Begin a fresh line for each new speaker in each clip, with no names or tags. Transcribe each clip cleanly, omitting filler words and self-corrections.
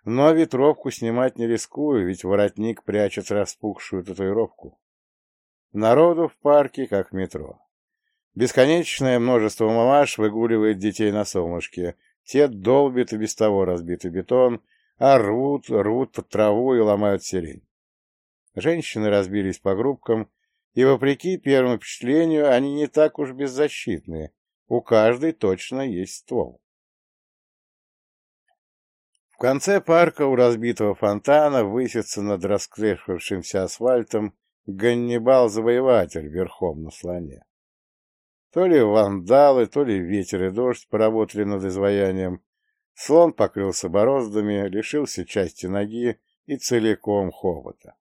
Но ветровку снимать не рискую, ведь воротник прячет распухшую татуировку. Народу в парке, как в метро. Бесконечное множество мамаш выгуливает детей на солнышке. Те долбят и без того разбитый бетон, а рвут под траву и ломают сирень. Женщины разбились по группкам, и, вопреки первому впечатлению, они не так уж беззащитны. У каждой точно есть ствол. В конце парка у разбитого фонтана высится над расклешившимся асфальтом Ганнибал-завоеватель верхом на слоне. То ли вандалы, то ли ветер и дождь поработали над изваянием. Слон покрылся бороздами, лишился части ноги и целиком хобота.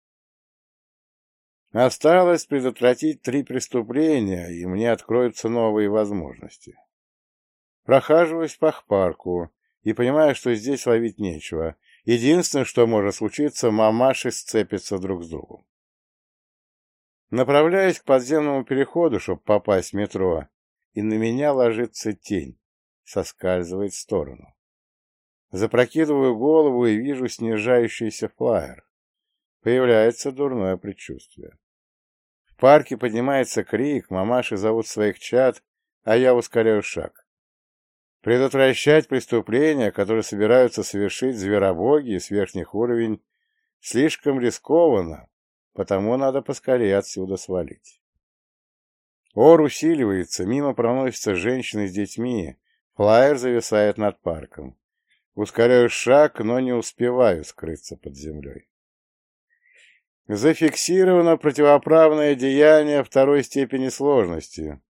Осталось предотвратить 3 преступления, и мне откроются новые возможности. Прохаживаюсь по парку и понимаю, что здесь ловить нечего. Единственное, что может случиться, мамаши сцепятся друг с другом. Направляюсь к подземному переходу, чтобы попасть в метро, и на меня ложится тень, соскальзывает в сторону. Запрокидываю голову и вижу снижающийся флаер. Появляется дурное предчувствие. В парке поднимается крик, мамаши зовут своих чад, а я ускоряю шаг. Предотвращать преступления, которые собираются совершить зверобоги с верхних уровней, слишком рискованно, потому надо поскорее отсюда свалить. Ор усиливается, мимо проносятся женщины с детьми, флаер зависает над парком. Ускоряю шаг, но не успеваю скрыться под землей. Зафиксировано противоправное деяние 2-й степени сложности.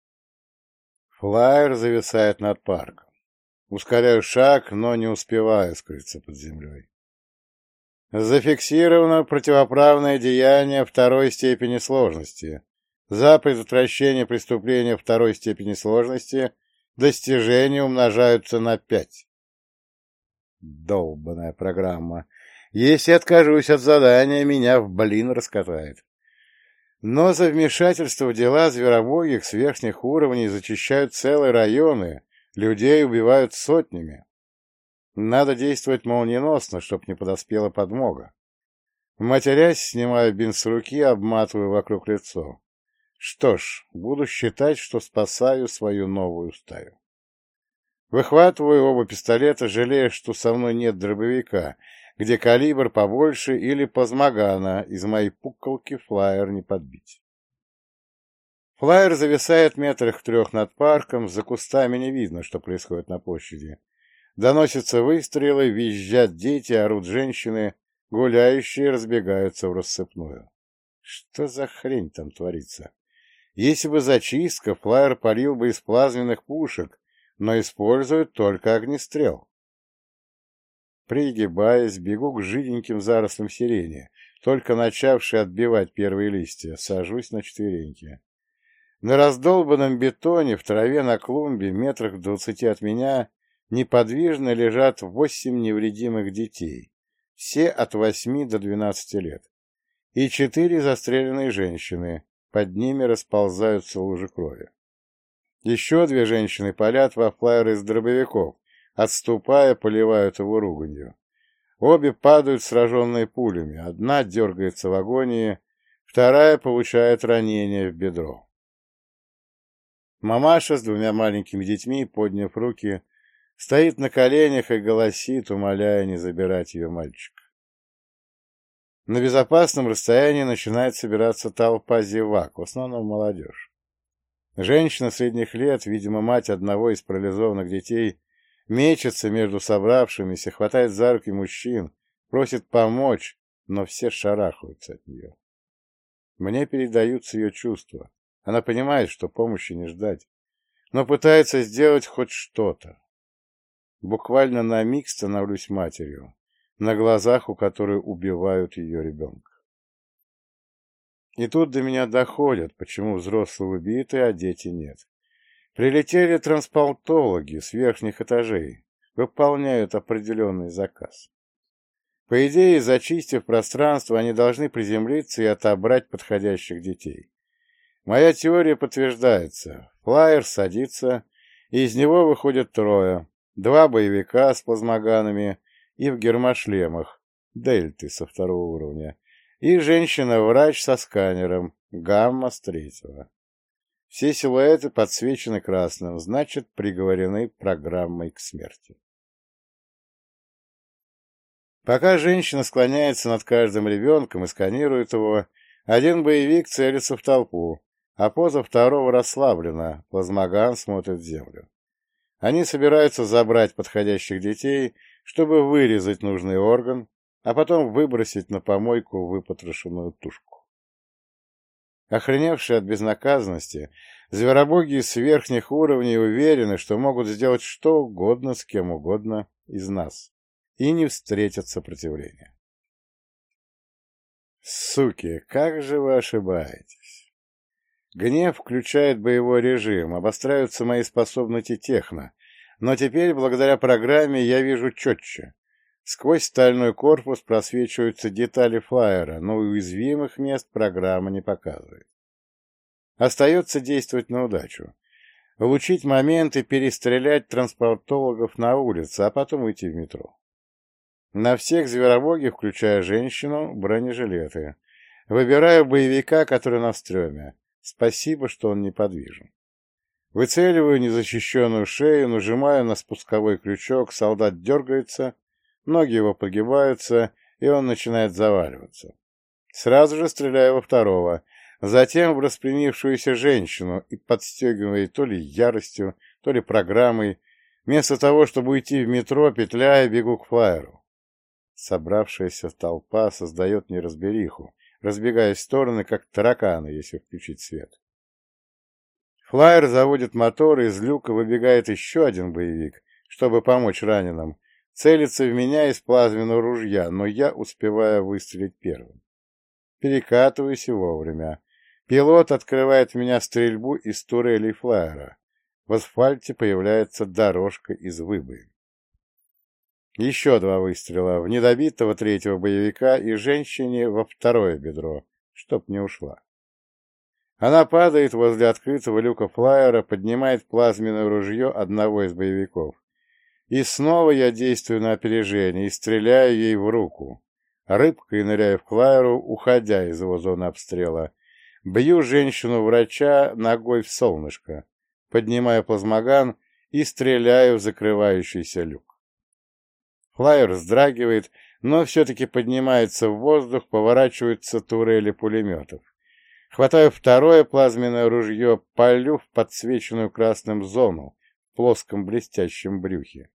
Флаер зависает над парком. Ускоряю шаг, но не успеваю скрыться под землей. Зафиксировано противоправное деяние 2-й степени сложности. За предотвращение преступления 2-й степени сложности достижения умножаются на 5. Долбаная программа. Если откажусь от задания, меня в блин раскатает. Но за вмешательство в дела зверобогих с верхних уровней зачищают целые районы, людей убивают сотнями. Надо действовать молниеносно, чтоб не подоспела подмога. Матерясь, снимаю бинт с руки, обматываю вокруг лицо. Что ж, буду считать, что спасаю свою новую стаю. Выхватываю оба пистолета, жалея, что со мной нет дробовика, где калибр побольше, или плазмогана, из моей пуколки флаер не подбить. Флаер зависает метрах в 3 над парком, за кустами не видно, что происходит на площади. Доносятся выстрелы, визжат дети, орут женщины, гуляющие разбегаются в рассыпную. Что за хрень там творится? Если бы зачистка, флаер палил бы из плазменных пушек, но используют только огнестрел. Пригибаясь, бегу к жиденьким зарослям сирени, только начавшие отбивать первые листья, сажусь на четвереньки. На раздолбанном бетоне, в траве на клумбе, метрах в 20 от меня, неподвижно лежат 8 невредимых детей, все от 8 до 12 лет, и 4 застреленные женщины, под ними расползаются лужи крови. Еще 2 женщины палят во флаер из дробовиков, отступая, поливают его руганью. Обе падают сраженные пулями, одна дергается в агонии, вторая получает ранение в бедро. Мамаша с 2 маленькими детьми, подняв руки, стоит на коленях и голосит, умоляя не забирать ее мальчика. На безопасном расстоянии начинает собираться толпа зевак, в основном молодежь. Женщина средних лет, видимо, мать одного из парализованных детей, мечется между собравшимися, хватает за руки мужчин, просит помочь, но все шарахаются от нее. Мне передаются ее чувства. Она понимает, что помощи не ждать, но пытается сделать хоть что-то. Буквально на миг становлюсь матерью, на глазах у которой убивают ее ребенка. И тут до меня доходит, почему взрослые убиты, а дети нет. Прилетели трансплантологи с верхних этажей, выполняют определенный заказ. По идее, зачистив пространство, они должны приземлиться и отобрать подходящих детей. Моя теория подтверждается. Флаер садится, и из него выходят 3. 2 боевика с плазмоганами и в гермошлемах, дельты со второго уровня, и женщина-врач со сканером, гамма с третьего. Все силуэты подсвечены красным, значит, приговорены программой к смерти. Пока женщина склоняется над каждым ребенком и сканирует его, один боевик целится в толпу, а поза второго расслаблена, плазмоган смотрит в землю. Они собираются забрать подходящих детей, чтобы вырезать нужный орган, а потом выбросить на помойку выпотрошенную тушку. Охреневшие от безнаказанности, зверобоги с верхних уровней уверены, что могут сделать что угодно с кем угодно из нас, и не встретят сопротивления. Суки, как же вы ошибаетесь? Гнев включает боевой режим, обостряются мои способности техно, но теперь, благодаря программе, я вижу четче. Сквозь стальной корпус просвечиваются детали флайера, но уязвимых мест программа не показывает. Остается действовать на удачу. Улучшить момент и перестрелять транспортологов на улице, а потом уйти в метро. На всех зверобоги, включая женщину, бронежилеты. Выбираю боевика, который на стреме. Спасибо, что он неподвижен. Выцеливаю незащищенную шею, нажимаю на спусковой крючок, солдат дергается, ноги его погибаются, и он начинает заваливаться. Сразу же стреляю во второго, затем в распрямившуюся женщину и подстегиваю то ли яростью, то ли программой. Вместо того, чтобы уйти в метро, петляя, бегу к флайеру. Собравшаяся толпа создает неразбериху, разбегаясь в стороны, как тараканы, если включить свет. Флайер заводит мотор, и из люка выбегает еще один боевик, чтобы помочь раненым. Целится в меня из плазменного ружья, но я успеваю выстрелить первым. Перекатываюсь и вовремя. Пилот открывает в меня стрельбу из турелей флайера. В асфальте появляется дорожка из выбоин. Еще два выстрела в недобитого третьего боевика и женщине во второе бедро, чтоб не ушла. Она падает возле открытого люка флайера, поднимает плазменное ружье одного из боевиков. И снова я действую на опережение и стреляю ей в руку. Рыбкой ныряю в флайеру, уходя из его зоны обстрела. Бью женщину-врача ногой в солнышко, поднимаю плазмоган и стреляю в закрывающийся люк. Флайер вздрагивает, но все-таки поднимается в воздух, поворачиваются турели пулеметов. Хватаю второе плазменное ружье, палю в подсвеченную красным зону в плоском блестящем брюхе.